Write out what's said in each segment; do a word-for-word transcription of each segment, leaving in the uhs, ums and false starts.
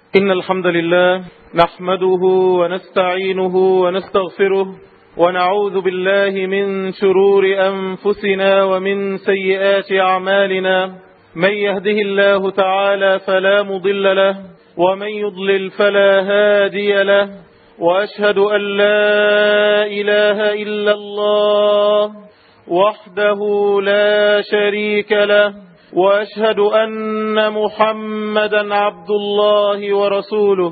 إن الحمد لله نحمده ونستعينه ونستغفره ونعوذ بالله من شرور أنفسنا ومن سيئات أعمالنا. من يهده الله تعالى فلا مضل له ومن يضلل فلا هادي له، وأشهد أن لا إله إلا الله وحده لا شريك له، وأشهد أن محمدا عبد الله ورسوله.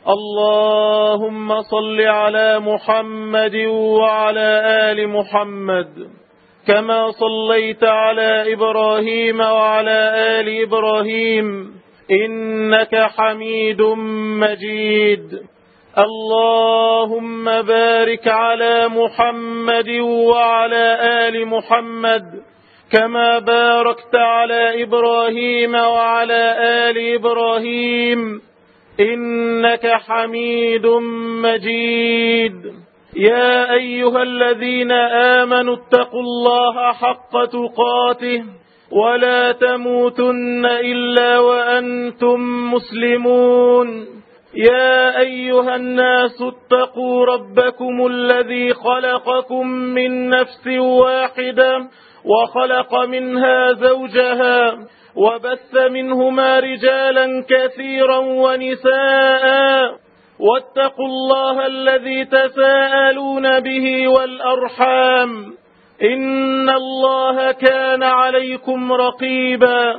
اللهم صل على محمد وعلى آل محمد كما صليت على إبراهيم وعلى آل إبراهيم إنك حميد مجيد. اللهم بارك على محمد وعلى آل محمد كما باركت على إبراهيم وعلى آل إبراهيم إنك حميد مجيد. يا أيها الذين آمنوا اتقوا الله حق تقاته ولا تموتن إلا وأنتم مسلمون. يا أيها الناس اتقوا ربكم الذي خلقكم من نفس واحدة وخلق منها زوجها وبث منهما رجالا كثيرا ونساء، واتقوا الله الذي تساءلون به والأرحام إن الله كان عليكم رقيبا.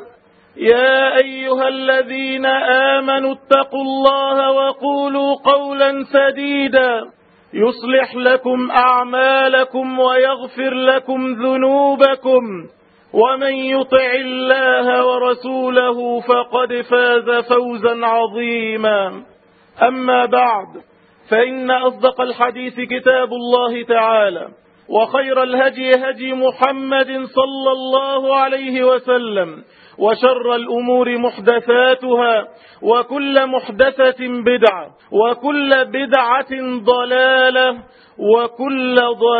يا أيها الذين آمنوا اتقوا الله وقولوا قولا سديدا يصلح لكم أعمالكم ويغفر لكم ذنوبكم، ومن يطع الله ورسوله فقد فاز فوزا عظيما. أما بعد، فإن أصدق الحديث كتاب الله تعالى، وخير الهدي هدي محمد صلى الله عليه وسلم، وشر الأمور محدثاتها، وكل محدثة بدعة، وكل بدعة ضلالة، وكل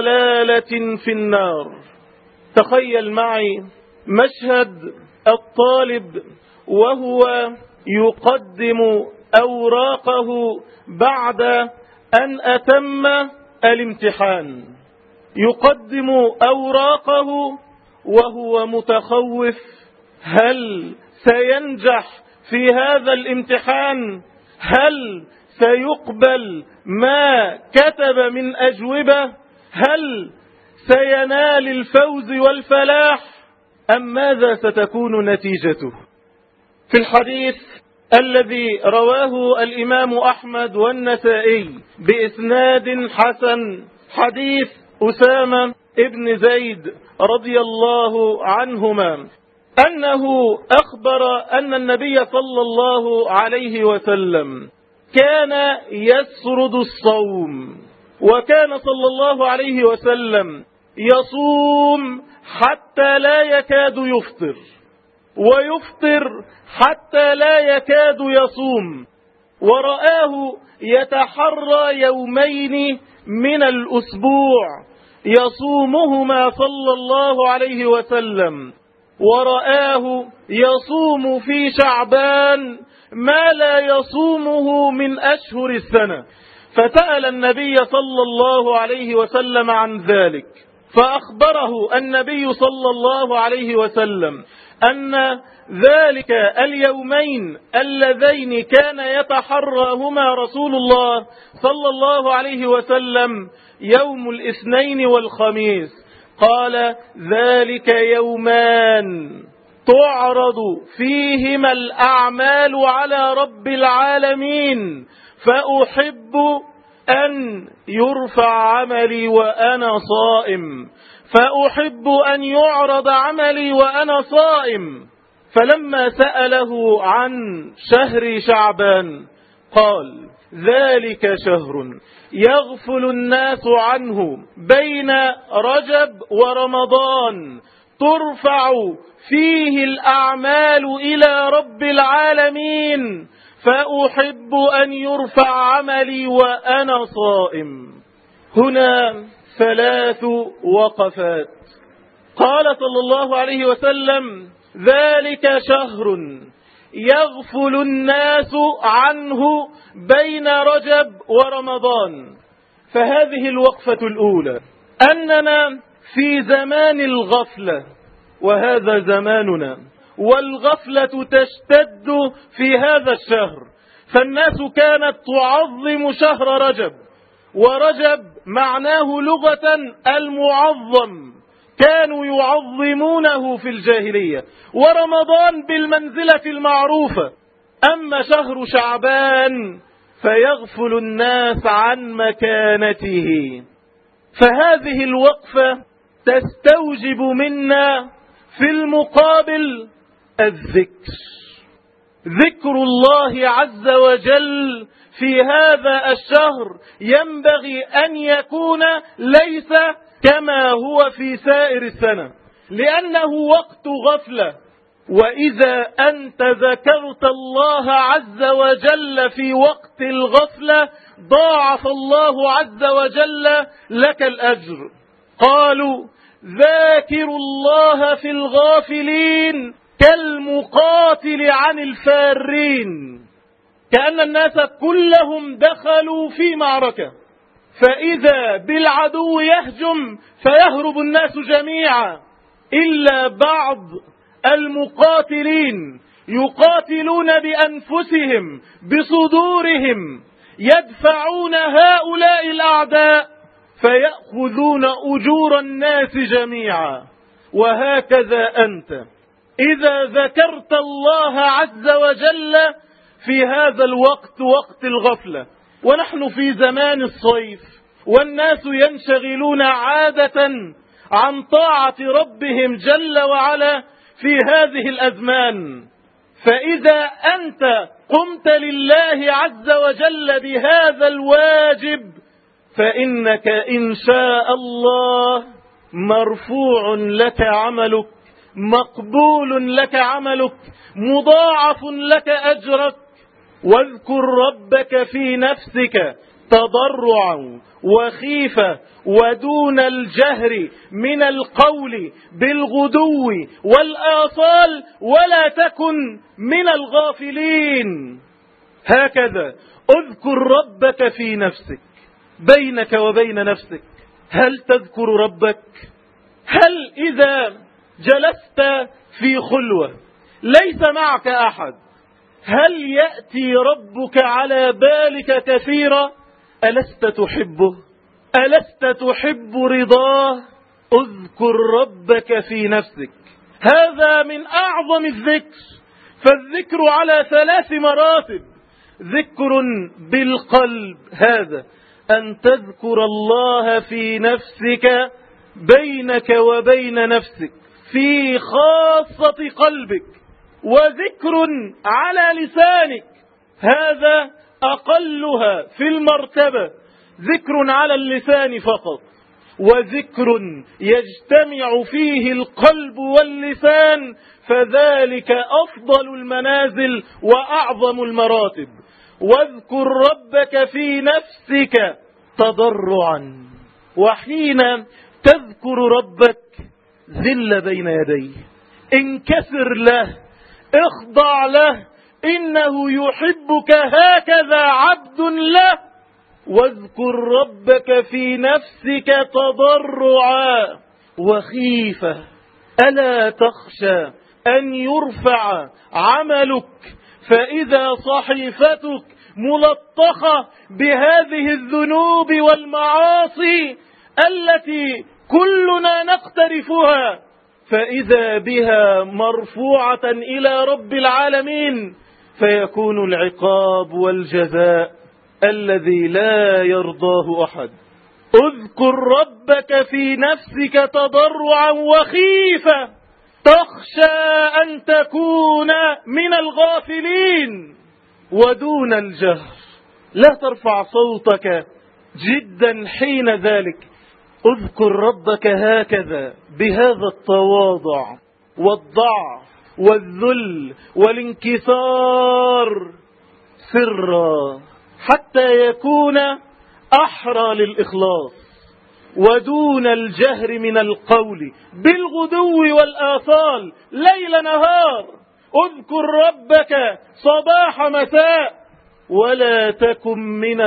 ضلالة في النار. تخيل معي مشهد الطالب وهو يقدم أوراقه بعد أن أتم الامتحان، يقدم أوراقه وهو متخوف: هل سينجح في هذا الامتحان؟ هل سيقبل ما كتب من أجوبة؟ هل سينال الفوز والفلاح؟ أم ماذا ستكون نتيجته؟ في الحديث الذي رواه الإمام أحمد والنسائي بإسناد حسن، حديث أسامة ابن زيد رضي الله عنهما، أنه أخبر أن النبي صلى الله عليه وسلم كان يسرد الصوم، وكان صلى الله عليه وسلم يصوم حتى لا يكاد يفطر، ويفطر حتى لا يكاد يصوم، ورآه يتحرى يومين من الأسبوع يصومهما صلى الله عليه وسلم، ورآه يصوم في شعبان ما لا يصومه من أشهر السنة. فسأل النبي صلى الله عليه وسلم عن ذلك، فأخبره النبي صلى الله عليه وسلم أن ذلك اليومين اللذين كان يتحرىهما رسول الله صلى الله عليه وسلم يوم الاثنين والخميس. قال: ذلك يومان تعرض فيهما الأعمال على رب العالمين، فأحب أن يرفع عملي وأنا صائم، فأحب أن يعرض عملي وأنا صائم. فلما سأله عن شهر شعبان قال: ذلك شهر يغفل الناس عنه بين رجب ورمضان، ترفع فيه الأعمال إلى رب العالمين، فأحب أن يرفع عملي وأنا صائم. هنا ثلاث وقفات. قال صلى الله عليه وسلم: ذلك شهر يغفل الناس عنه بين رجب ورمضان. فهذه الوقفة الأولى، أننا في زمان الغفلة، وهذا زماننا، والغفلة تشتد في هذا الشهر. فالناس كانت تعظم شهر رجب، ورجب معناه لغة المعظم، كانوا يعظمونه في الجاهلية، ورمضان بالمنزلة المعروفة. أما شهر شعبان فيغفل الناس عن مكانته. فهذه الوقفة تستوجب منا في المقابل الذكر، ذكر الله عز وجل في هذا الشهر ينبغي أن يكون ليس كما هو في سائر السنة، لأنه وقت غفلة. وإذا أنت ذكرت الله عز وجل في وقت الغفلة ضاعف الله عز وجل لك الأجر. قالوا ذاكروا الله في الغافلين كالمقاتل عن الفارين، كأن الناس كلهم دخلوا في معركة، فإذا بالعدو يهجم فيهرب الناس جميعا إلا بعض المقاتلين يقاتلون بأنفسهم بصدورهم، يدفعون هؤلاء الأعداء فيأخذون أجور الناس جميعا. وهكذا أنت إذا ذكرت الله عز وجل في هذا الوقت، وقت الغفلة، ونحن في زمان الصيف والناس ينشغلون عادة عن طاعة ربهم جل وعلا في هذه الأزمان، فإذا أنت قمت لله عز وجل بهذا الواجب فإنك إن شاء الله مرفوع لك عملك، مقبول لك عملك، مضاعف لك أجرك. واذكر ربك في نفسك تضرعا وخيفة ودون الجهر من القول بالغدو والآصال ولا تكن من الغافلين. هكذا اذكر ربك في نفسك، بينك وبين نفسك. هل تذكر ربك؟ هل إذا جلست في خلوة ليس معك أحد هل يأتي ربك على بالك كثيرا؟ ألست تحبه؟ ألست تحب رضاه؟ اذكر ربك في نفسك. هذا من أعظم الذكر. فالذكر على ثلاث مراتب: ذكر بالقلب، هذا أن تذكر الله في نفسك بينك وبين نفسك في خاصة قلبك، وذكر على لسانك، هذا أقلها في المرتبة، ذكر على اللسان فقط، وذكر يجتمع فيه القلب واللسان، فذلك أفضل المنازل وأعظم المراتب. واذكر ربك في نفسك تضرعا، وحين تذكر ربك ذل بين يديه، انكسر له، اخضع له، إنه يحبك هكذا عبد له. واذكر ربك في نفسك تضرعا وخيفة، ألا تخشى أن يرفع عملك فإذا صحيفتك ملطخة بهذه الذنوب والمعاصي التي كلنا نقترفها، فإذا بها مرفوعة إلى رب العالمين، فيكون العقاب والجزاء الذي لا يرضاه أحد. اذكر ربك في نفسك تضرعا وخيفة، تخشى أن تكون من الغافلين، ودون الجهر، لا ترفع صوتك جدا حين ذلك. اذكر ربك هكذا بهذا التواضع والضعف والذل والانكسار سرا، حتى يكون أحرى للإخلاص، ودون الجهر من القول بالغدو والآصال ليل نهار. اذكر ربك صباح مساء ولا تكن من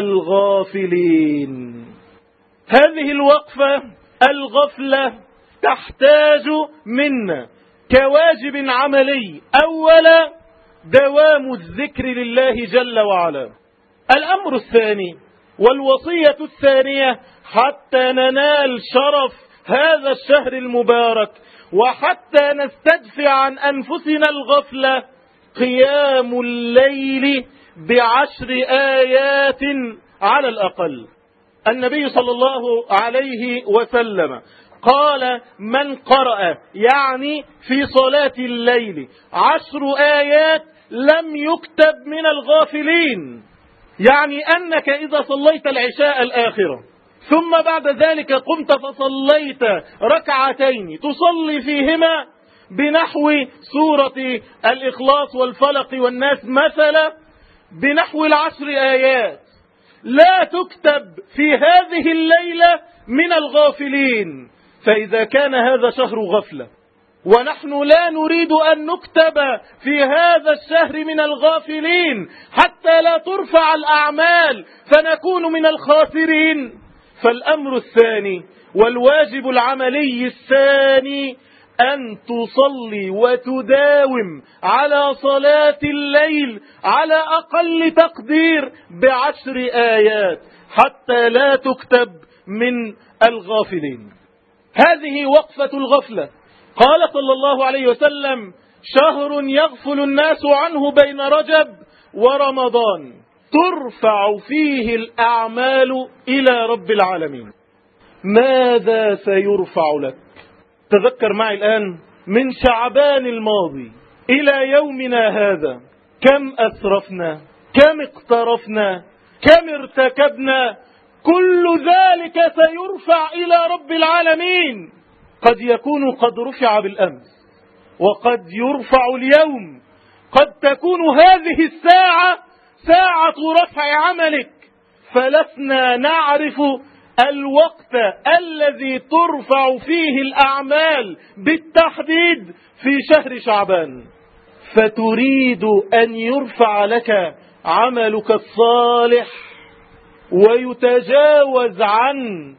الغافلين. هذه الوقفة الغفلة تحتاج منا كواجب عملي أولا دوام الذكر لله جل وعلا. الأمر الثاني والوصية الثانية حتى ننال شرف هذا الشهر المبارك وحتى نستدفع عن أنفسنا الغفلة قيام الليل بعشر آيات على الأقل. النبي صلى الله عليه وسلم قال من قرأ يعني في صلاة الليل عشر آيات لم يكتب من الغافلين، يعني أنك إذا صليت العشاء الآخرة ثم بعد ذلك قمت فصليت ركعتين تصلي فيهما بنحو سورة الإخلاص والفلق والناس مثلا بنحو العشر آيات لا تكتب في هذه الليلة من الغافلين. فإذا كان هذا شهر غفلة ونحن لا نريد أن نكتب في هذا الشهر من الغافلين حتى لا ترفع الأعمال فنكون من الخاسرين، فالأمر الثاني والواجب العملي الثاني أن تصلي وتداوم على صلاة الليل على أقل تقدير بعشر آيات حتى لا تكتب من الغافلين. هذه وقفة الغفلة. قال صلى الله عليه وسلم شهر يغفل الناس عنه بين رجب ورمضان ترفع فيه الأعمال إلى رب العالمين. ماذا سيرفع لك؟ تذكر معي الآن من شعبان الماضي إلى يومنا هذا كم أسرفنا، كم اقترفنا، كم ارتكبنا، كل ذلك سيرفع إلى رب العالمين. قد يكون قد رفع بالأمس وقد يرفع اليوم، قد تكون هذه الساعة ساعة رفع عملك، فلسنا نعرف الوقت الذي ترفع فيه الأعمال بالتحديد في شهر شعبان، فتريد أن يرفع لك عملك الصالح ويتجاوز عن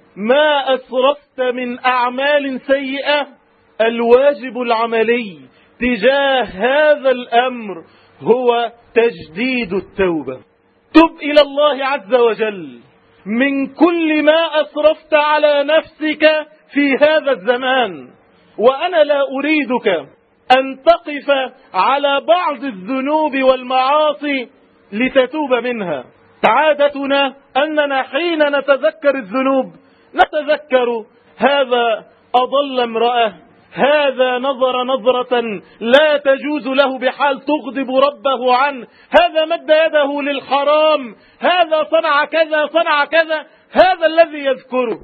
ما أسرفت من أعمال سيئة. الواجب العملي تجاه هذا الأمر هو تجديد التوبة. تب إلى الله عز وجل من كل ما أسرفت على نفسك في هذا الزمان. وأنا لا أريدك أن تقف على بعض الذنوب والمعاصي لتتوب منها. عادتنا أننا حين نتذكر الذنوب نتذكر هذا أضل امرأة، هذا نظر نظرة لا تجوز له بحال تغضب ربه عنه، هذا مد يده للحرام، هذا صنع كذا صنع كذا، هذا الذي يذكره.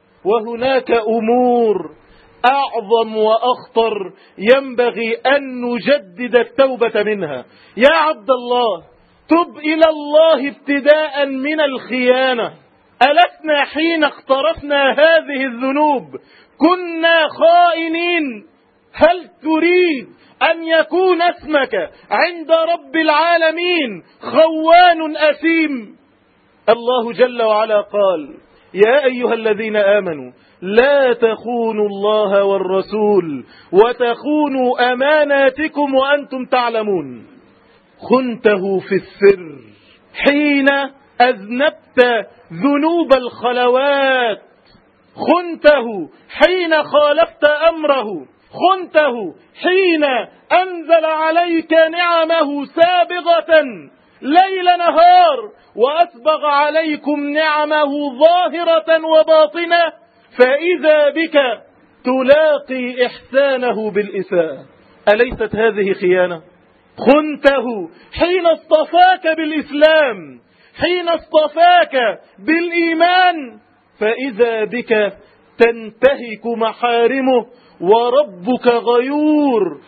وهناك أمور أعظم وأخطر ينبغي أن نجدد التوبة منها. يا عبد الله تب إلى الله ابتداء من الخيانة. ألسنا حين اقترفنا هذه الذنوب كنا خائنين؟ هل تريد أن يكون اسمك عند رب العالمين خوان أثيم؟ الله جل وعلا قال يا أيها الذين آمنوا لا تخونوا الله والرسول وتخونوا أماناتكم وأنتم تعلمون. خنته في السر حين أذنبت ذنوب الخلوات، خنته حين خالفت أمره، خنته حين أنزل عليك نعمه سابغة ليل نهار وأسبغ عليكم نعمه ظاهرة وباطنة، فإذا بك تلاقي إحسانه بالإساءة. أليست هذه خيانة؟ خنته حين اصطفاك بالإسلام، حين اصطفاك بالإيمان، فإذا بك تنتهك محارمه وربك غيور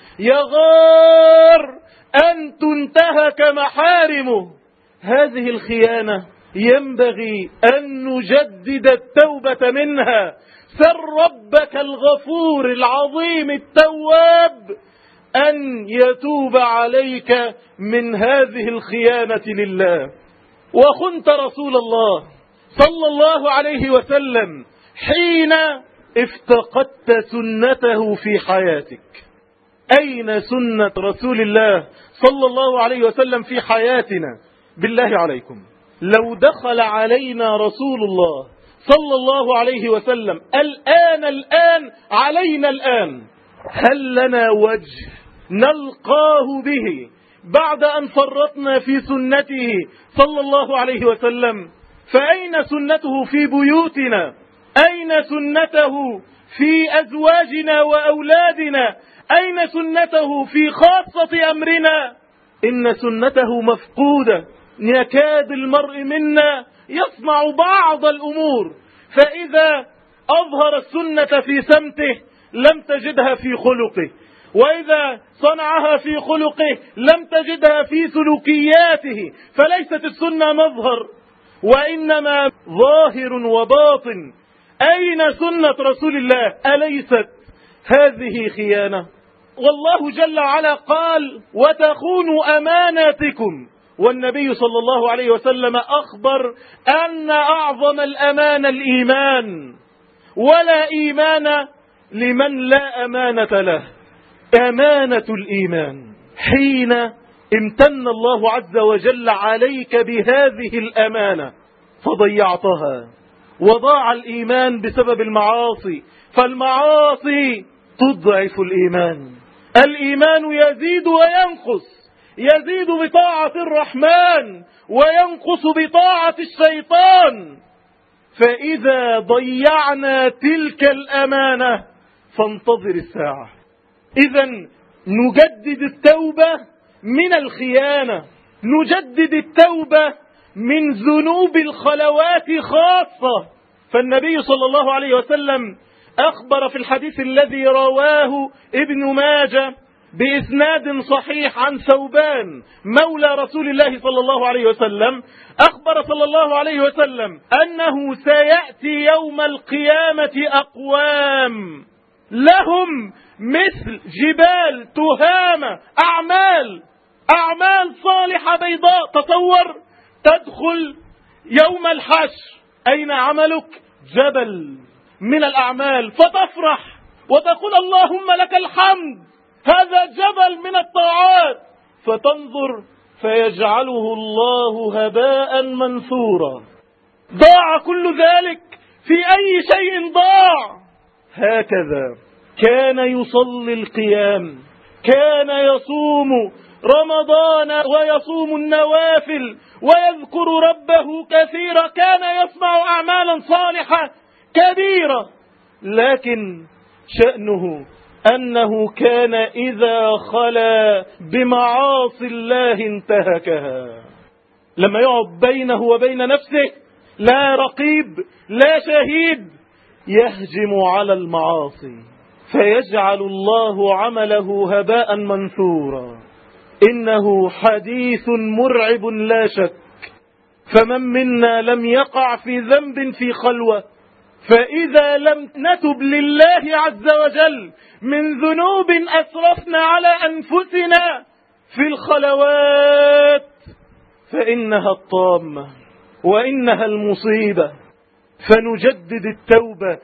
يغار أن تنتهك محارمه. هذه الخيانة ينبغي أن نجدد التوبة منها. سر ربك الغفور العظيم التواب أن يتوب عليك من هذه الخيانة لله. وخنت رسول الله صلى الله عليه وسلم حين افتقدت سنته في حياتك. أين سنة رسول الله صلى الله عليه وسلم في حياتنا؟ بالله عليكم، لو دخل علينا رسول الله صلى الله عليه وسلم الآن الآن علينا الآن، هل لنا وجه نلقاه به بعد أن فرطنا في سنته صلى الله عليه وسلم؟ فأين سنته في بيوتنا؟ أين سنته في أزواجنا وأولادنا؟ أين سنته في خاصة أمرنا؟ إن سنته مفقودة. يكاد المرء منا يصنع بعض الأمور، فإذا أظهر السنة في سمته لم تجدها في خلقه، وإذا صنعها في خلقه لم تجدها في سلوكياته. فليست السنة مظهر، وإنما ظاهر وباطن. أين سنة رسول الله؟ أليست هذه خيانة؟ والله جل وعلا قال: وتخونوا أماناتكم. والنبي صلى الله عليه وسلم أخبر أن أعظم الأمانة الإيمان، ولا إيمان لمن لا أمانة له. أمانة الإيمان حين امتن الله عز وجل عليك بهذه الأمانة فضيعتها، وضاع الإيمان بسبب المعاصي، فالمعاصي تضعف الإيمان. الإيمان يزيد وينقص، يزيد بطاعة الرحمن وينقص بطاعة الشيطان. فإذا ضيعنا تلك الأمانة فانتظر الساعة. إذا نجدد التوبة من الخيانة، نجدد التوبة من ذنوب الخلوات خاصة. فالنبي صلى الله عليه وسلم أخبر في الحديث الذي رواه ابن ماجه بإسناد صحيح عن ثوبان مولى رسول الله صلى الله عليه وسلم، أخبر صلى الله عليه وسلم أنه سيأتي يوم القيامة أقوام لهم مثل جبال تهامة، أعمال أعمال صالحة بيضاء. تصور تدخل يوم الحشر، أين عملك؟ جبل من الأعمال، فتفرح وتقول اللهم لك الحمد، هذا جبل من الطاعات. فتنظر فيجعله الله هباء منثورا. ضاع كل ذلك. في أي شيء ضاع؟ هكذا كان يصلي القيام، كان يصوم رمضان ويصوم النوافل ويذكر ربه كثيرا، كان يصنع أعمالا صالحة كبيرة، لكن شأنه أنه كان إذا خلا بمعاصي الله انتهكها. لما يقعد بينه وبين نفسه لا رقيب لا شهيد، يهجم على المعاصي فيجعل الله عمله هباء منثورا. إنه حديث مرعب لا شك. فمن منا لم يقع في ذنب في خلوة، فإذا لم نتب لله عز وجل من ذنوب أسرفنا على أنفسنا في الخلوات فإنها الطامة وإنها المصيبة. فنجدد التوبة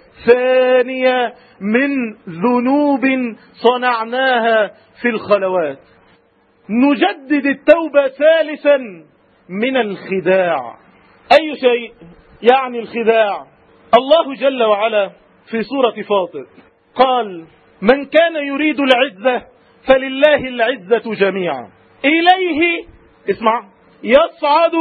ثانية من ذنوب صنعناها في الخلوات. نجدد التوبة ثالثا من الخداع. أي شيء يعني الخداع؟ الله جل وعلا في سورة فاطر قال: من كان يريد العزة فلله العزة جميعا إليه اسمع يصعد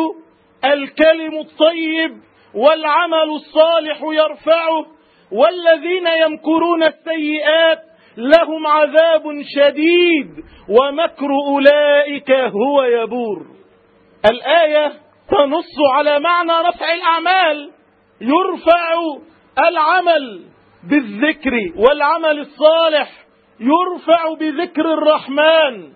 الكلم الطيب والعمل الصالح يرفعه والذين يمكرون السيئات لهم عذاب شديد ومكر أولئك هو يبور. الآية تنص على معنى رفع الأعمال. يرفع العمل بالذكر والعمل الصالح، يرفع بذكر الرحمن.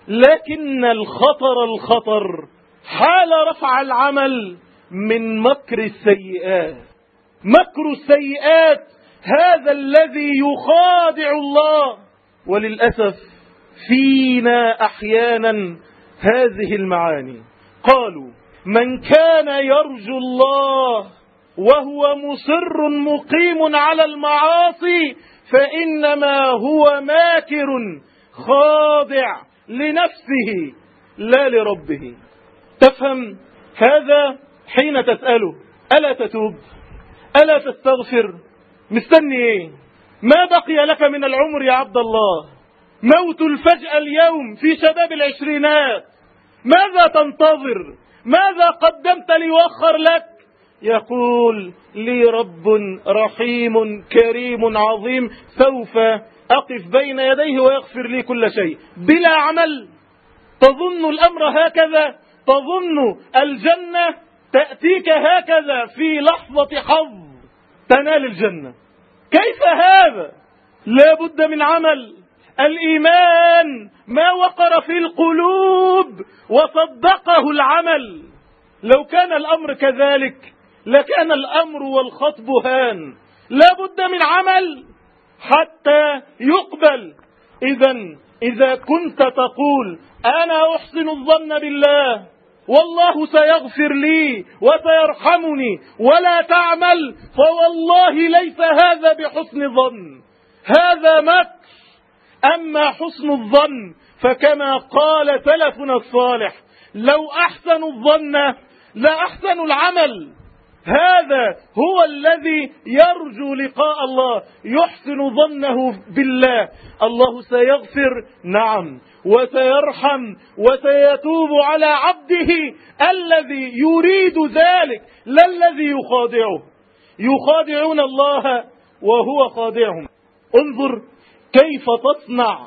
لكن الخطر الخطر حال رفع العمل من مكر السيئات. مكر السيئات هذا الذي يخادع الله. وللأسف فينا أحيانا هذه المعاني. قالوا من كان يرجو الله وهو مصر مقيم على المعاصي فإنما هو ماكر خاضع لنفسه لا لربه. تفهم هذا حين تسأله ألا تتوب ألا تستغفر؟ مستني ايه؟ ما بقي لك من العمر يا عبد الله؟ موت الفجأة اليوم في شباب العشرينات، ماذا تنتظر؟ ماذا قدمت ليوخر لك؟ يقول لي رب رحيم كريم عظيم سوف أقف بين يديه ويغفر لي كل شيء. بلا عمل تظن الأمر هكذا؟ تظن الجنة تأتيك هكذا في لحظة حظ تنال الجنة؟ كيف هذا؟ لا بد من عمل. الإيمان ما وقر في القلوب وصدقه العمل. لو كان الأمر كذلك لكان الأمر والخطب هان. لا بد من عمل حتى يقبل. إذن إذا كنت تقول أنا أحسن الظن بالله والله سيغفر لي وسيرحمني ولا تعمل، فوالله ليس هذا بحسن ظن، هذا مكر. أما حسن الظن فكما قال سلفنا الصالح لو أحسنوا الظن لأحسنوا العمل. هذا هو الذي يرجو لقاء الله، يحسن ظنه بالله. الله سيغفر نعم وسيرحم وسيتوب على عبده الذي يريد ذلك لا الذي يخادعه. يخادعون الله وهو خادعهم. انظر كيف تصنع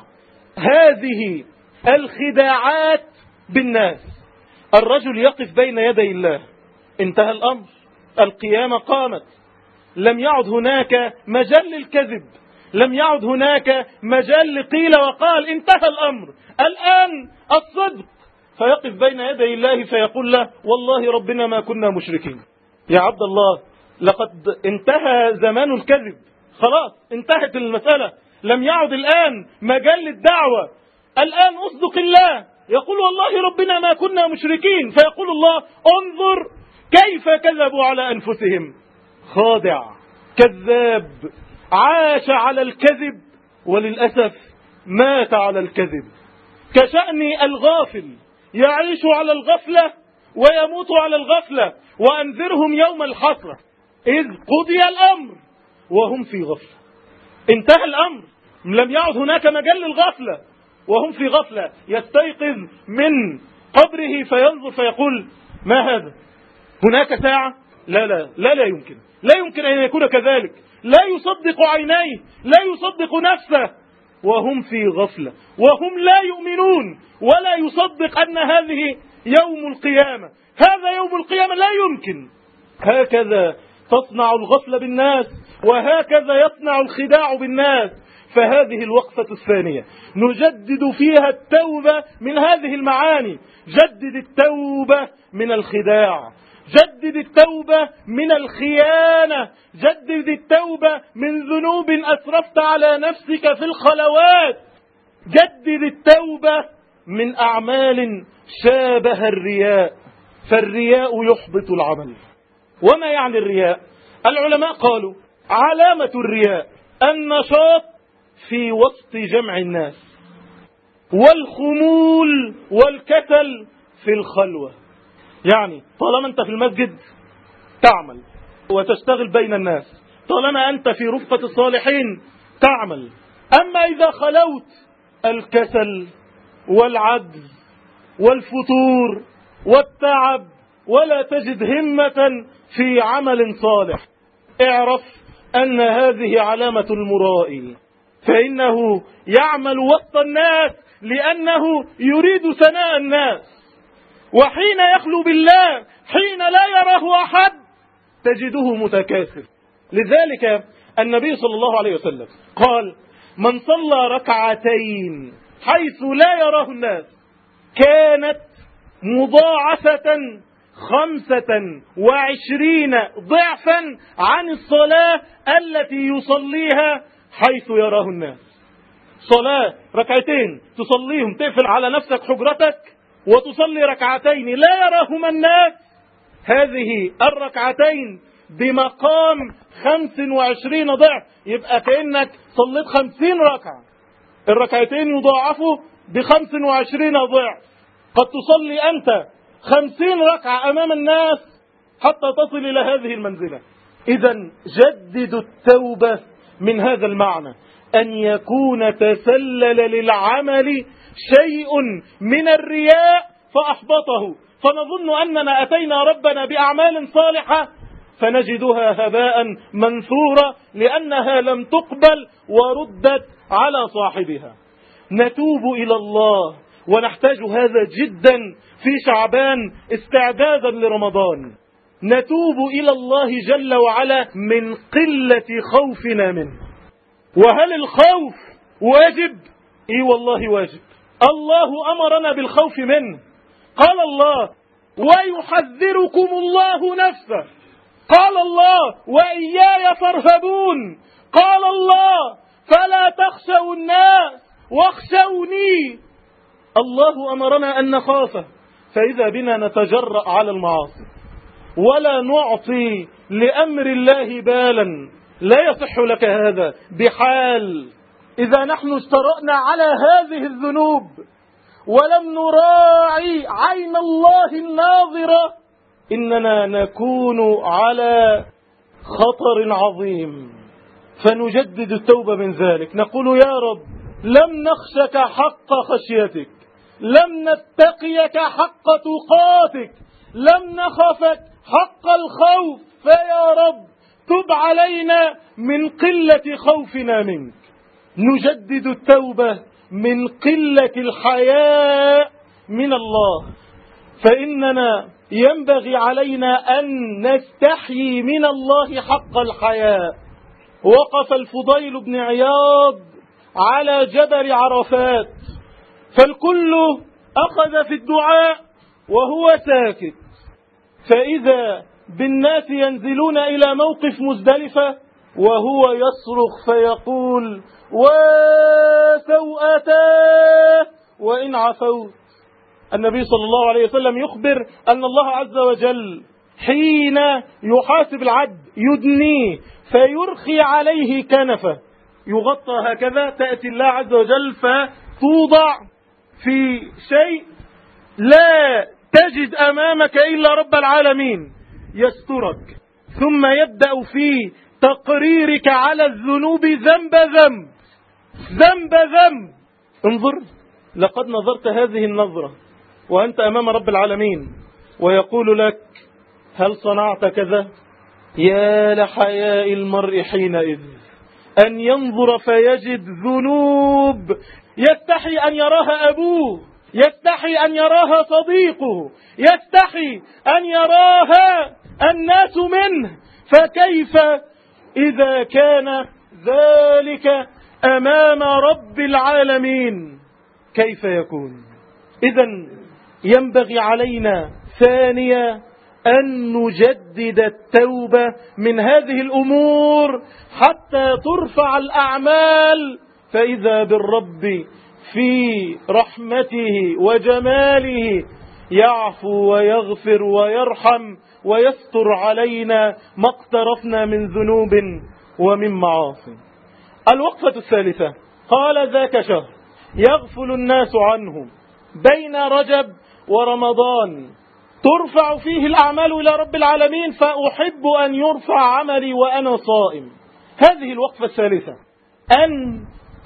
هذه الخداعات بالناس. الرجل يقف بين يدي الله، انتهى الأمر، القيامة قامت، لم يعد هناك مجال للكذب، لم يعد هناك مجال لقيل وقال، انتهى الأمر، الآن الصدق. فيقف بين يدي الله فيقول له والله ربنا ما كنا مشركين. يا عبد الله لقد انتهى زمان الكذب، خلاص انتهت المسألة، لم يعد الآن مجال للدعوة، الآن أصدق الله. يقول والله ربنا ما كنا مشركين، فيقول الله انظر كيف كذبوا على أنفسهم. خادع كذاب عاش على الكذب وللأسف مات على الكذب. كشأن الغافل يعيش على الغفلة ويموت على الغفلة. وأنذرهم يوم الحسرة إذ قضي الأمر وهم في غفلة. انتهى الأمر، لم يعد هناك مجال للغفلة وهم في غفلة. يستيقظ من قبره فينظر فيقول ما هذا؟ هناك ساعة؟ لا لا لا لا يمكن، لا يمكن أن يكون كذلك. لا يصدق عينيه، لا يصدق نفسه، وهم في غفلة وهم لا يؤمنون ولا يصدق أن هذه يوم القيامة. هذا يوم القيامة لا يمكن. هكذا تصنع الغفلة بالناس وهكذا يصنع الخداع بالناس. فهذه الوقفة الثانية نجدد فيها التوبة من هذه المعاني. جدد التوبة من الخداع، جدد التوبة من الخيانة، جدد التوبة من ذنوب أسرفت على نفسك في الخلوات، جدد التوبة من أعمال شابه الرياء، فالرياء يحبط العمل. وما يعني الرياء؟ العلماء قالوا علامة الرياء النشاط في وسط جمع الناس، والخمول والكسل في الخلوة. يعني طالما أنت في المسجد تعمل وتشتغل بين الناس، طالما أنت في رفقة الصالحين تعمل. أما إذا خلوت الكسل والعجز والفتور والتعب ولا تجد همة في عمل صالح، اعرف أن هذه علامة المرائي، فإنه يعمل وسط الناس لأنه يريد ثناء الناس. وحين يخلو بالله، حين لا يراه أحد، تجده متكاسل. لذلك النبي صلى الله عليه وسلم قال من صلى ركعتين حيث لا يراه الناس كانت مضاعفة خمسة وعشرين ضعفا عن الصلاة التي يصليها حيث يراه الناس. صلاة ركعتين تصليهم تقفل على نفسك حجرتك وتصلي ركعتين لا يراهما الناس، هذه الركعتين بمقام خمس وعشرين ضعف، يبقى كأنك صليت خمسين ركعة. الركعتين يضاعفوا بخمس وعشرين ضعف. قد تصلي أنت خمسين ركعة أمام الناس حتى تصل إلى هذه المنزلة. إذا جددوا التوبة من هذا المعنى، أن يكون تسلل للعمل شيء من الرياء فأحبطه، فنظن أننا أتينا ربنا بأعمال صالحة فنجدها هباء منثورا لأنها لم تقبل وردت على صاحبها. نتوب إلى الله، ونحتاج هذا جدا في شعبان استعدادا لرمضان. نتوب إلى الله جل وعلا من قلة خوفنا منه. وهل الخوف واجب؟ إيه والله واجب. الله أمرنا بالخوف منه. قال الله: ويحذركم الله نفسه. قال الله: وإياي فارهبون. قال الله: فلا تخشوا الناس واخشوني. الله أمرنا أن نخافه، فإذا بنا نتجرأ على المعاصي ولا نعطي لأمر الله بالا. لا يصح لك هذا بحال. إذا نحن استرأنا على هذه الذنوب ولم نراعي عين الله الناظرة إننا نكون على خطر عظيم، فنجدد التوبة من ذلك. نقول: يا رب، لم نخشك حق خشيتك، لم نتقيك حق تقاتك، لم نخفك حق الخوف، فيا رب تب علينا من قلة خوفنا منك. نجدد التوبة من قلة الحياء من الله، فإننا ينبغي علينا أن نستحيي من الله حق الحياء. وقف الفضيل بن عياض على جبل عرفات، فالكل أخذ في الدعاء وهو ساكت، فإذا بالناس ينزلون إلى موقف مزدلفة وهو يصرخ فيقول: وسوءتاه وإن عفوت. النبي صلى الله عليه وسلم يخبر أن الله عز وجل حين يحاسب العبد يدنيه فيرخي عليه كنفه يغطى هكذا، تأتي الله عز وجل فتوضع في شيء لا تجد أمامك إلا رب العالمين يسترك، ثم يبدأ في تقريرك على الذنوب ذنب ذنب ذنب ذنب. انظر، لقد نظرت هذه النظرة وأنت أمام رب العالمين ويقول لك: هل صنعت كذا؟ يا لحياء المرء حينئذ أن ينظر فيجد ذنوب يستحي أن يراها أبوه، يستحي أن يراها صديقه، يستحي أن يراها الناس منه، فكيف إذا كان ذلك أمام رب العالمين؟ كيف يكون؟ إذن ينبغي علينا ثانيا أن نجدد التوبة من هذه الأمور حتى ترفع الأعمال، فإذا بالرب في رحمته وجماله يعفو ويغفر ويرحم ويستر علينا ما اقترفنا من ذنوب ومن معاصي. الوقفة الثالثة: قال: ذاك شهر يغفل الناس عنه بين رجب ورمضان ترفع فيه الأعمال إلى رب العالمين، فأحب أن يرفع عملي وأنا صائم. هذه الوقفة الثالثة، أن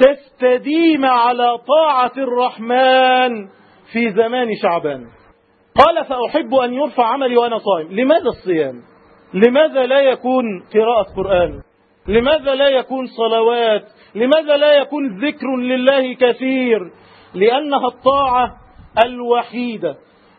تستديم على طاعة الرحمن في زمان شعبان. قال: فأحب أن يرفع عملي وأنا صائم. لماذا الصيام؟ لماذا لا يكون قراءة قرآن؟ لماذا لا يكون صلوات؟ لماذا لا يكون ذكر لله كثير؟ لأنها الطاعة الوحيدة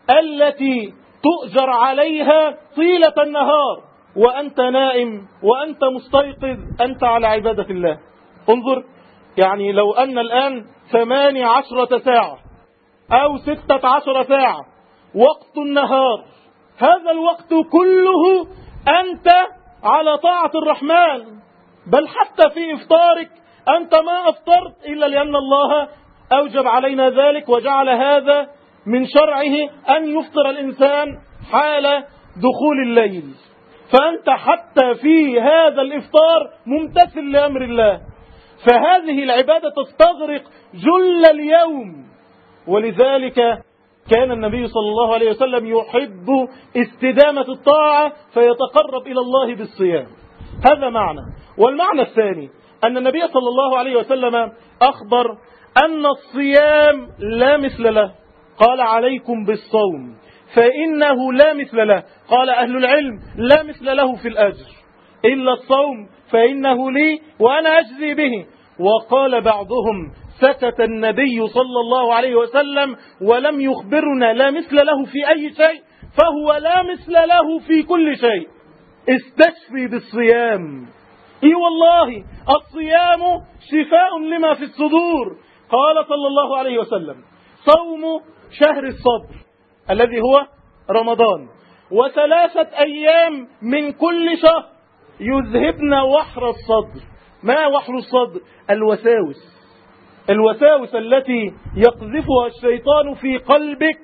التي تؤجر عليها طيلة النهار، وأنت نائم وأنت مستيقظ أنت على عبادة الله. انظر، يعني لو أن الآن ثمانية عشرة ساعة أو ستة عشر ساعة وقت النهار، هذا الوقت كله أنت على طاعة الرحمن، بل حتى في إفطارك أنت ما أفطرت إلا لأن الله أوجب علينا ذلك وجعل هذا من شرعه أن يفطر الإنسان حال دخول الليل، فأنت حتى في هذا الإفطار ممتثل لأمر الله، فهذه العبادة تستغرق جل اليوم. ولذلك كان النبي صلى الله عليه وسلم يحب استدامة الطاعة فيتقرب إلى الله بالصيام. هذا معنى. والمعنى الثاني أن النبي صلى الله عليه وسلم أخبر أن الصيام لا مثل له، قال عليكم بالصوم فإنه لا مثل له. قال أهل العلم لا مثل له في الأجر إلا الصوم فإنه لي وأنا أجزي به. وقال بعضهم سكت النبي صلى الله عليه وسلم ولم يخبرنا لا مثل له في أي شيء، فهو لا مثل له في كل شيء. استشفي بالصيام. اي والله الصيام شفاء لما في الصدور. قال صلى الله عليه وسلم صوم شهر الصبر الذي هو رمضان وثلاثة أيام من كل شهر يذهبن وحر الصدر. ما وحر الصدر؟ الوساوس، الوساوس التي يقذفها الشيطان في قلبك.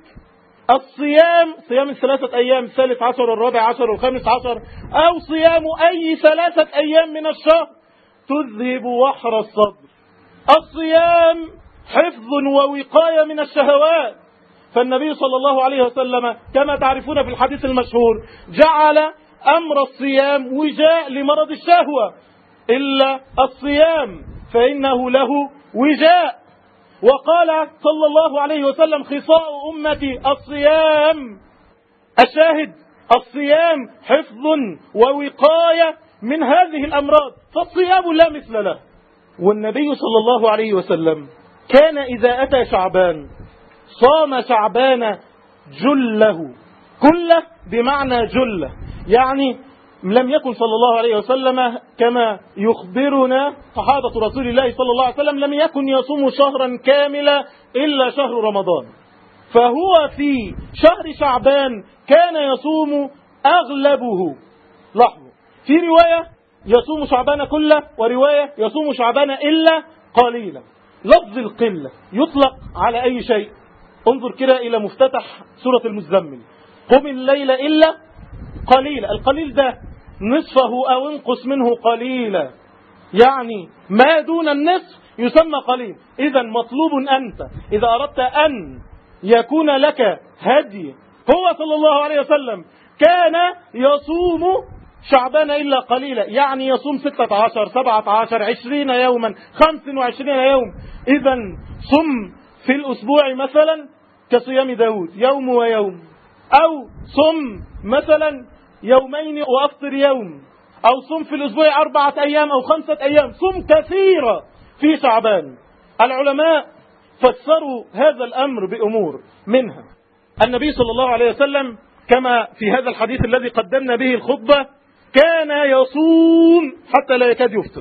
الصيام، صيام الثلاثة أيام الثالث عشر والرابع عشر والخامس عشر، أو صيام أي ثلاثة أيام من الشهر تذهب وحر الصدر. الصيام حفظ ووقاية من الشهوات، فالنبي صلى الله عليه وسلم كما تعرفون في الحديث المشهور جعل أمر الصيام وجاء لمرض الشهوة، إلا الصيام فإنه له وجاء. وقال صلى الله عليه وسلم خصاء أمتي الصيام. الشاهد الصيام حفظ ووقاية من هذه الأمراض، فالصيام لا مثل له. والنبي صلى الله عليه وسلم كان إذا أتى شعبان صام شعبان جله، كله بمعنى جله، يعني لم يكن صلى الله عليه وسلم كما يخبرنا صحابة رسول الله صلى الله عليه وسلم لم يكن يصوم شهرا كاملا إلا شهر رمضان، فهو في شهر شعبان كان يصوم أغلبه. لاحظوا في رواية يصوم شعبان كله ورواية يصوم شعبان إلا قليلا. لفظ القلة يطلق على أي شيء. انظر كده إلى مفتتح سورة المزمل، قم الليل إلا قليلا. القليل ده نصفه أو انقص منه قليلا، يعني ما دون النصف يسمى قليل. إذا مطلوب أنت إذا أردت أن يكون لك هدي، هو صلى الله عليه وسلم كان يصوم شعبان إلا قليلا، يعني يصوم ستة عشر سبعة عشر عشرين يوما خمس وعشرين يوم. إذا صم في الأسبوع مثلا كصيام داود يوم ويوم، أو صم مثلا يومين وأفطر يوم، أو صم في الأسبوع أربعة أيام أو خمسة أيام، صم كثيرة في شعبان. العلماء فسروا هذا الأمر بأمور، منها النبي صلى الله عليه وسلم كما في هذا الحديث الذي قدمنا به الخطبة كان يصوم حتى لا يكاد يفطر،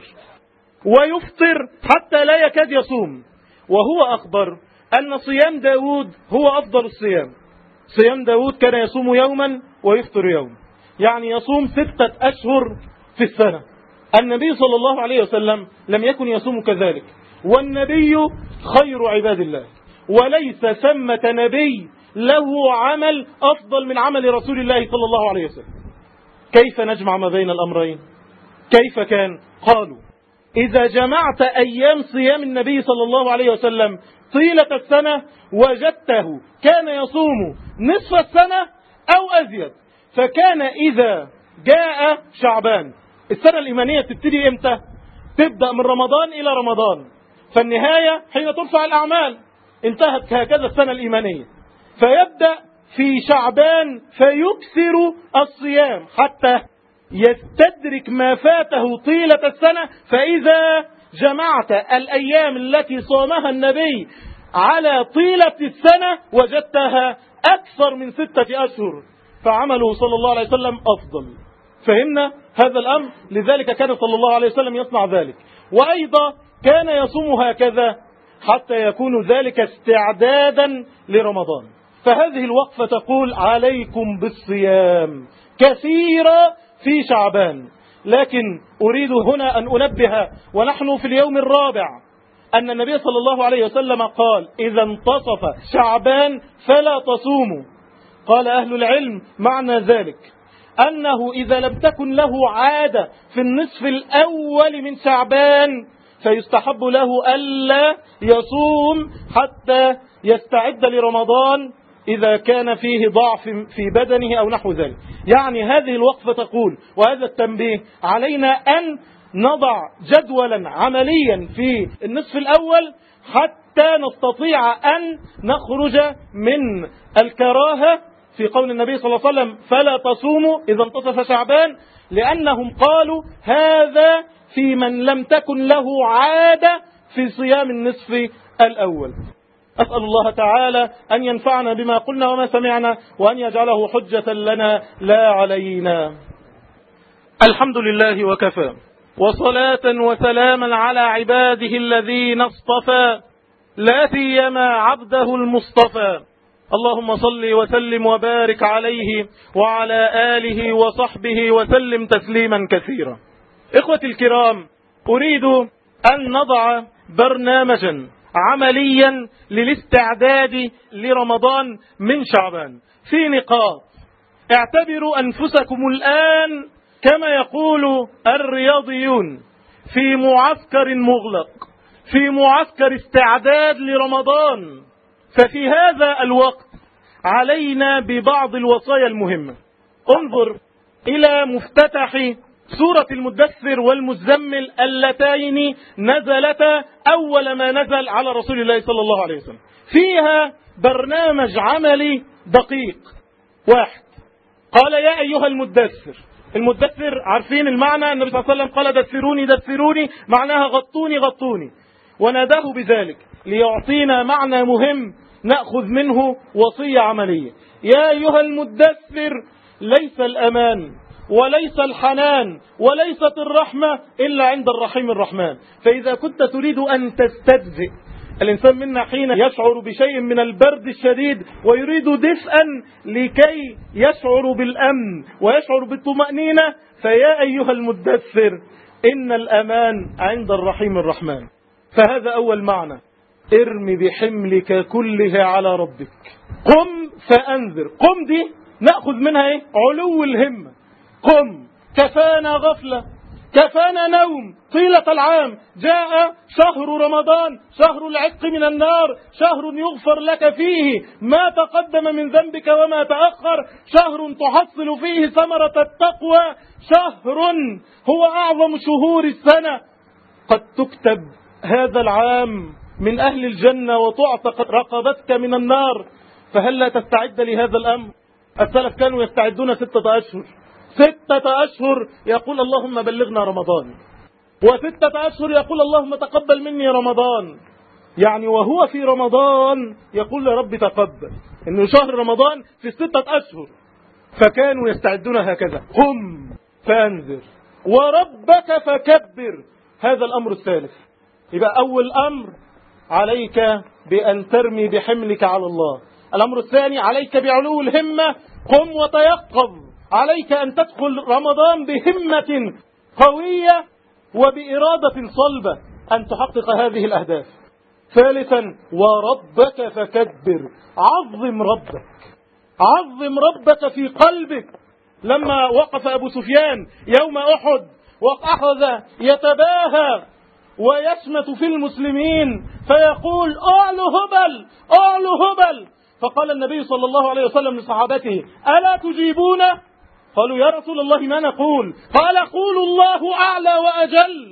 ويفطر حتى لا يكاد يصوم. وهو أخبر أن صيام داود هو أفضل الصيام. صيام داود كان يصوم يوما ويفطر يوم، يعني يصوم ستة أشهر في السنة. النبي صلى الله عليه وسلم لم يكن يصوم كذلك، والنبي خير عباد الله، وليس ثمة نبي له عمل أفضل من عمل رسول الله صلى الله عليه وسلم. كيف نجمع ما بين الأمرين؟ كيف كان؟ قالوا إذا جمعت أيام صيام النبي صلى الله عليه وسلم طيلة السنة وجدته كان يصوم نصف السنة أو أزيد. فكان إذا جاء شعبان، السنة الإيمانية تبتدي إمتى؟ تبدأ من رمضان إلى رمضان، فالنهاية حين ترفع الأعمال، انتهت هكذا السنة الإيمانية. فيبدأ في شعبان فيكثر الصيام حتى يستدرك ما فاته طيلة السنة. فإذا جمعت الأيام التي صامها النبي على طيلة السنة وجدتها أكثر من ستة أشهر، فعمله صلى الله عليه وسلم أفضل. فهمنا هذا الأمر؟ لذلك كان صلى الله عليه وسلم يصنع ذلك، وأيضا كان يصوم هكذا حتى يكون ذلك استعدادا لرمضان. فهذه الوقفة تقول عليكم بالصيام كثيرا في شعبان. لكن أريد هنا أن أنبه ونحن في اليوم الرابع أن النبي صلى الله عليه وسلم قال إذا انتصف شعبان فلا تصوموا. قال أهل العلم معنى ذلك أنه إذا لم تكن له عادة في النصف الأول من شعبان فيستحب له ألا يصوم حتى يستعد لرمضان إذا كان فيه ضعف في بدنه أو نحو ذلك. يعني هذه الوقفة تقول وهذا التنبيه علينا أن نضع جدولا عمليا في النصف الأول حتى نستطيع أن نخرج من الكراهة في قول النبي صلى الله عليه وسلم فلا تصوموا إذا انتصف شعبان، لأنهم قالوا هذا في من لم تكن له عادة في صيام النصف الأول. أسأل الله تعالى أن ينفعنا بما قلنا وما سمعنا وأن يجعله حجة لنا لا علينا. الحمد لله وكفى، وصلاة وسلاما على عباده الذين اصطفى، لا سيما عبده المصطفى. اللهم صل وسلم وبارك عليه وعلى آله وصحبه وسلم تسليما كثيرا. إخوتي الكرام، أريد أن نضع برنامجا عمليا للاستعداد لرمضان من شعبان في نقاط. اعتبروا أنفسكم الآن كما يقول الرياضيون في معسكر مغلق، في معسكر استعداد لرمضان. ففي هذا الوقت علينا ببعض الوصايا المهمة. انظر إلى مفتتح سورة المدثر والمزمل اللتين نزلتا أول ما نزل على رسول الله صلى الله عليه وسلم. فيها برنامج عملي دقيق. واحد، قال يا أيها المدثر. المدثر عارفين المعنى، النبي صلى الله عليه وسلم قال دثروني دثروني، معناها غطوني غطوني، وناداه بذلك ليعطينا معنى مهم نأخذ منه وصية عملية. يا أيها المدثر، ليس الأمان وليس الحنان وليست الرحمة إلا عند الرحيم الرحمن. فإذا كنت تريد أن تستدفئ الإنسان منا حين يشعر بشيء من البرد الشديد ويريد دفئا لكي يشعر بالأمن ويشعر بالطمأنينة، فيا أيها المدثر إن الأمان عند الرحيم الرحمن. فهذا أول معنى، ارمي بحملك كلها على ربك. قم فأنذر. قم دي نأخذ منها إيه؟ علو الهمة. قم، كفانا غفلة، كفانا نوم طيلة العام. جاء شهر رمضان، شهر العتق من النار، شهر يغفر لك فيه ما تقدم من ذنبك وما تأخر، شهر تحصل فيه ثمرة التقوى، شهر هو أعظم شهور السنة. قد تكتب هذا العام من أهل الجنة وتعتق رقبتك من النار. فهل لا تستعد لهذا الأمر؟ السلف كانوا يستعدون ستة أشهر ستة أشهر يقول اللهم بلغنا رمضان، وستة أشهر يقول اللهم تقبل مني رمضان. يعني وهو في رمضان يقول يا رب تقبل، إنه شهر رمضان في ستة أشهر. فكانوا يستعدون هكذا. قم فانذر وربك فكبر. هذا الأمر الثالث. يبقى أول أمر عليك بأن ترمي بحملك على الله. الأمر الثاني عليك بعلو الهمة. قم وتيقظ. عليك أن تدخل رمضان بهمة قوية وبإرادة صلبة أن تحقق هذه الأهداف. ثالثا وربك فكبر. عظم ربك، عظم ربك في قلبك. لما وقف أبو سفيان يوم أحد وأخذ يتباهى ويشمت في المسلمين فيقول أعلو هبل أعلو هبل، فقال النبي صلى الله عليه وسلم لصحابته ألا تجيبون؟ قالوا يا رسول الله ما نقول؟ قال قولوا الله أعلى وأجل،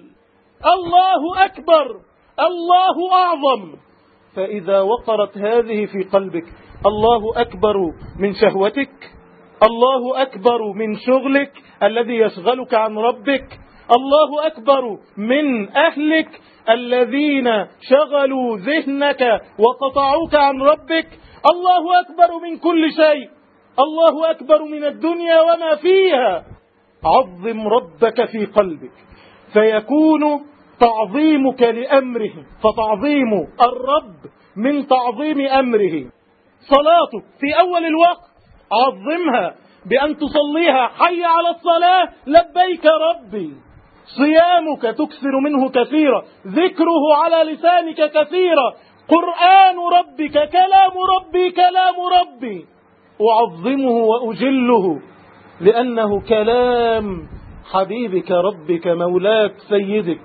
الله أكبر، الله أعظم. فإذا وقرت هذه في قلبك، الله أكبر من شهوتك، الله أكبر من شغلك الذي يشغلك عن ربك، الله أكبر من أهلك الذين شغلوا ذهنك وقطعوك عن ربك، الله أكبر من كل شيء، الله أكبر من الدنيا وما فيها. عظم ربك في قلبك فيكون تعظيمك لأمره، فتعظيم الرب من تعظيم أمره. صلاتك في أول الوقت عظمها بأن تصليها حي على الصلاة لبيك ربي، صيامك تكثر منه كثيرا، ذكره على لسانك كثيرا، قرآن ربك كلام ربي كلام ربي، أعظمه وأجله لأنه كلام حبيبك ربك مولاك سيدك.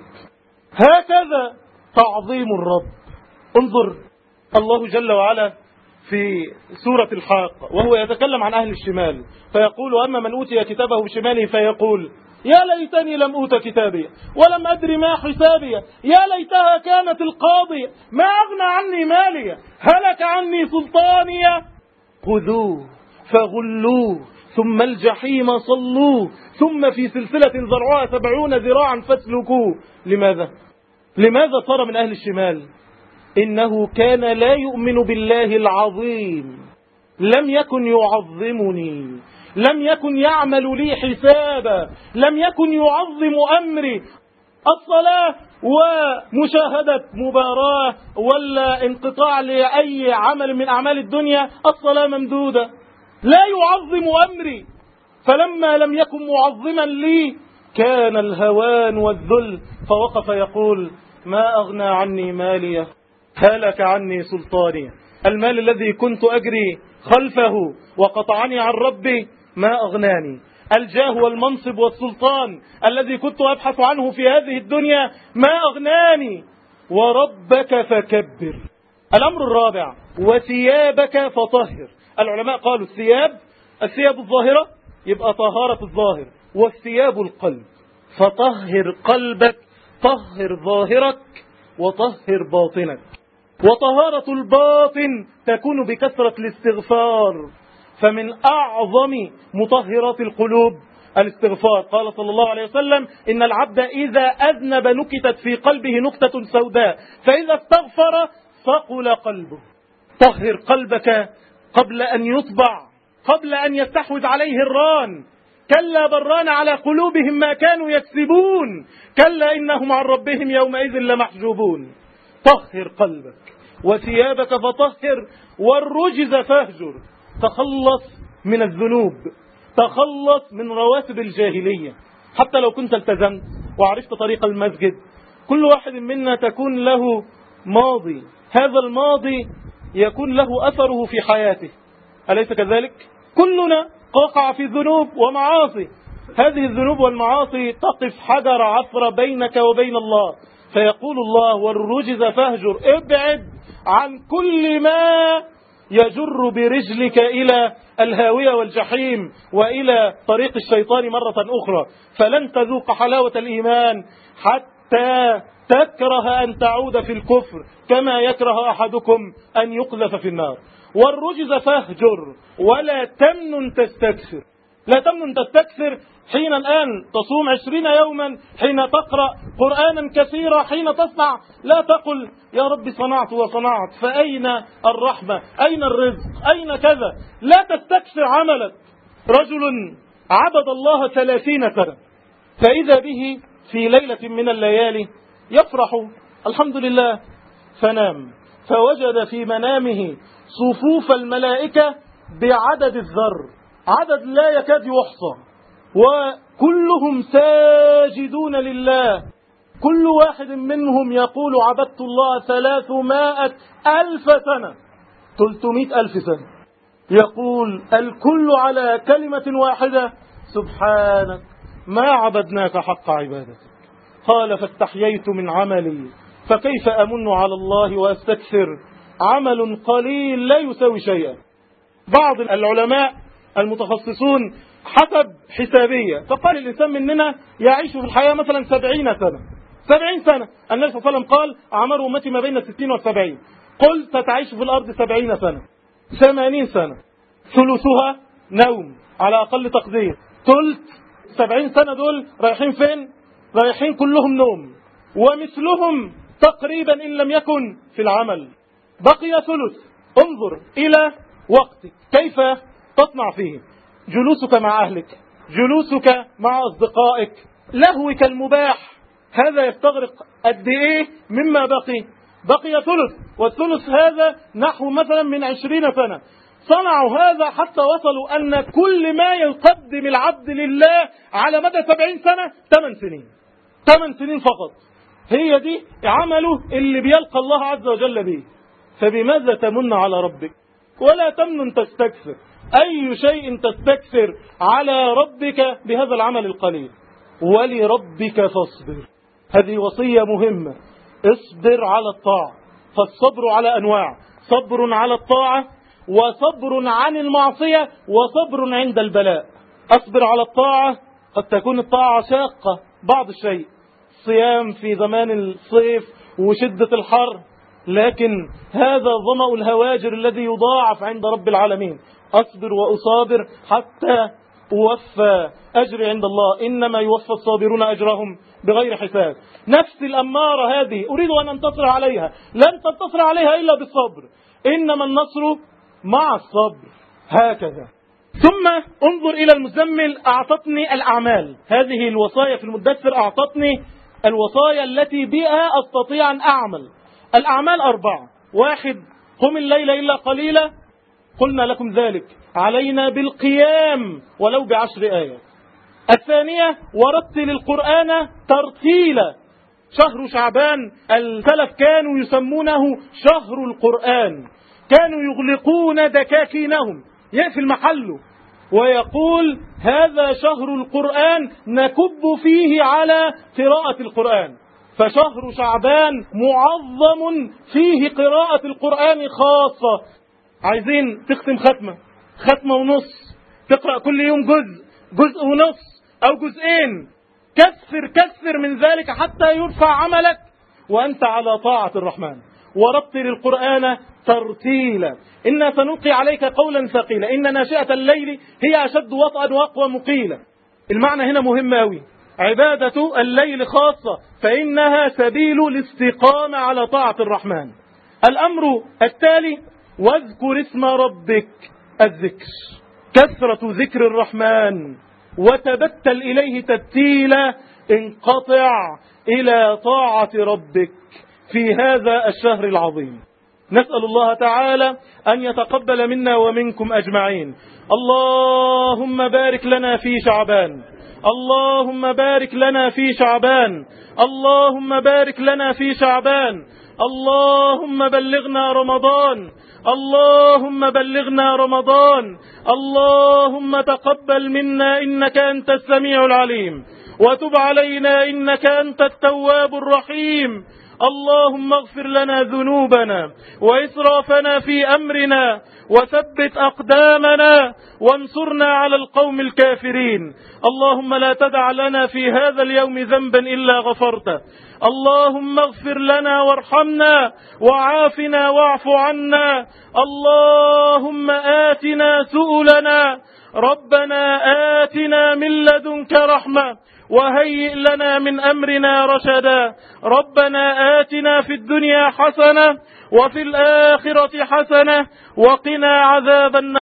هكذا تعظيم الرب. انظر الله جل وعلا في سورة الحاقة وهو يتكلم عن أهل الشمال فيقول: أما من أوتي كتابه بشماله فيقول: يا ليتني لم أوت كتابي ولم أدر ما حسابي، يا ليتها كانت القاضية ما أغنى عني مالي، هلك عني سلطاني، خذوه فغلوه ثم الجحيم صلوه ثم في سلسلة ذرعها سبعون ذراعا فاسلكوه. لماذا؟ لماذا صار من أهل الشمال؟ إنه كان لا يؤمن بالله العظيم، لم يكن يعظمني، لم يكن يعمل لي حسابا، لم يكن يعظم أمري. الصلاة ومشاهدة مباراة ولا انقطاع لأي عمل من أعمال الدنيا، الصلاة ممدودة، لا يعظم أمري. فلما لم يكن معظما لي كان الهوان والذل، فوقف يقول: ما أغنى عني مالي، هلك عني سلطاني. المال الذي كنت أجري خلفه وقطعني عن ربي ما أغناني، الجاه والمنصب والسلطان الذي كنت أبحث عنه في هذه الدنيا ما أغناني. وربك فكبر. الأمر الرابع: وثيابك فطهر. العلماء قالوا الثياب الثياب الظاهرة يبقى طهارة الظاهر، والثياب القلب، فطهر قلبك، طهر ظاهرك وطهر باطنك. وطهارة الباطن تكون بكثرة الاستغفار، فمن أعظم مطهرات القلوب الاستغفار. قال صلى الله عليه وسلم: إن العبد إذا أذنب نكتت في قلبه نكتة سوداء فإذا استغفر ثقل قلبه. طهر قلبك قبل أن يطبع، قبل أن يستحوذ عليه الران. كلا بران على قلوبهم ما كانوا يكسبون، كلا إنهم عن ربهم يومئذ لمحجوبون. طهر قلبك وثيابك فطهر، والرجز فاهجر. تخلص من الذنوب، تخلص من رواتب الجاهلية. حتى لو كنت التزمت وعرفت طريق المسجد، كل واحد منا تكون له ماضي، هذا الماضي يكون له أثره في حياته، أليس كذلك؟ كلنا وقع في ذنوب ومعاصي، هذه الذنوب والمعاصي تقف حجر عثرة بينك وبين الله. فيقول الله: والرجز فاهجر، ابعد عن كل ما يجر برجلك إلى الهاوية والجحيم وإلى طريق الشيطان مرة أخرى، فلن تذوق حلاوة الإيمان حتى تكره أن تعود في الكفر كما يكره أحدكم أن يقذف في النار. والرجز فاهجر ولا تمنن تستكثر. لا تمنن تستكثر حين الآن تصوم عشرين يوما، حين تقرأ قرآنا كثيرا، حين تصنع، لا تقل يا رب صنعت وصنعت فأين الرحمة، أين الرزق، أين كذا. لا تستكثر عملك. رجل عبد الله ثلاثين سنة فإذا به في ليلة من الليالي يفرح الحمد لله، فنام فوجد في منامه صفوف الملائكة بعدد الذر، عدد لا يكاد يحصى، وكلهم ساجدون لله. كل واحد منهم يقول: عبدت الله ثلاثمائة ألف سنة، ثلاثمائة ألف سنة. يقول الكل على كلمة واحدة: سبحانك ما عبدناك حق عبادتك. قال: فاستحييت من عملي، فكيف أمن على الله وأستكثر؟ عمل قليل لا يساوي شيئا. بعض العلماء المتخصصون حسب حسابية فقال الإنسان مننا يعيش في الحياة مثلا سبعين سنة. سبعين سنة، النبي صلى الله عليه وسلم قال: أعمار أمتي ما بين الستين والسبعين. قلت تعيش في الأرض سبعين سنة، ثمانين سنة، ثلثها نوم على أقل تقدير. ثلث سبعين سنة دول رايحين فين؟ رايحين كلهم نوم، ومثلهم تقريبا إن لم يكن في العمل. بقي ثلث. انظر إلى وقتك كيف تصنع فيه. جلوسك مع أهلك، جلوسك مع أصدقائك، لهوك المباح، هذا يستغرق قد إيه مما بقي؟ بقي ثلث، والثلث هذا نحو مثلا من عشرين سنة. صنعوا هذا حتى وصلوا أن كل ما يقدم العبد لله على مدى سبعين سنة ثمان سنين. ثمان سنين فقط، هي دي عمله اللي بيلقى الله عز وجل به. فبماذا تمن على ربك؟ ولا تمنن تستكثر، أي شيء تستكثر على ربك بهذا العمل القليل. ولربك فاصبر، هذه وصية مهمة. اصبر على الطاعة، فالصبر على أنواع: صبر على الطاعة، وصبر عن المعصية، وصبر عند البلاء. أصبر على الطاعة، قد تكون الطاعة شاقة بعض الشيء، صيام في زمان الصيف وشدة الحر، لكن هذا ظمأ الهواجر الذي يضاعف عند رب العالمين. أصبر وأصابر حتى أوفى أجري عند الله، إنما يوفى الصابرون أجرهم بغير حساب. نفس الأمارة هذه أريد أن أنتصر عليها، لن تنتصر عليها إلا بالصبر، إنما النصر مع الصبر. هكذا. ثم انظر إلى المزمل، أعطتني الأعمال، هذه الوصايا في المدثر أعطتني الوصايا التي بها أستطيع أن أعمل. الأعمال أربعة: واحد، قم الليل إلا قليلا، قلنا لكم ذلك، علينا بالقيام ولو بعشر آيات. الثانية، ورتل القرآن ترتيلا. شهر شعبان السلف كانوا يسمونه شهر القرآن، كانوا يغلقون دكاكينهم، يقفل محله ويقول هذا شهر القرآن نكب فيه على قراءة القرآن. فشهر شعبان معظم فيه قراءة القرآن خاصة. عايزين تختم ختمة، ختمة ونص، تقرأ كل يوم جزء، جزء ونص أو جزئين، كثر كثر من ذلك حتى يرفع عملك وأنت على طاعة الرحمن. ورتل القرآن ترتيلا، إنا سنلقي عليك قولا ثقيلا، إن ناشئة الليل هي أشد وطئا وأقوى مقيلا. المعنى هنا مهم أوي، عبادة الليل خاصة، فإنها سبيل الاستقامة على طاعة الرحمن. الأمر التالي: واذكر اسم ربك. الذكر، كثرة ذكر الرحمن، وتبتل إليه تبتيلا، انقطع إلى طاعة ربك في هذا الشهر العظيم. نسأل الله تعالى أن يتقبل منا ومنكم أجمعين. اللهم بارك لنا في شعبان، اللهم بارك لنا في شعبان، اللهم بارك لنا في شعبان، اللهم بلغنا رمضان، اللهم بلغنا رمضان، اللهم تقبل منا إنك أنت السميع العليم، وتب علينا إنك أنت التواب الرحيم. اللهم اغفر لنا ذنوبنا وإسرافنا في أمرنا، وثبت أقدامنا، وانصرنا على القوم الكافرين. اللهم لا تدع لنا في هذا اليوم ذنبا إلا غفرته. اللهم اغفر لنا وارحمنا وعافنا واعف عنا. اللهم آتنا سؤلنا، ربنا آتنا من لدنك رحمة وهيئ لنا من أمرنا رشدا. ربنا آتنا في الدنيا حسنة وفي الآخرة حسنة وقنا عذاب النار.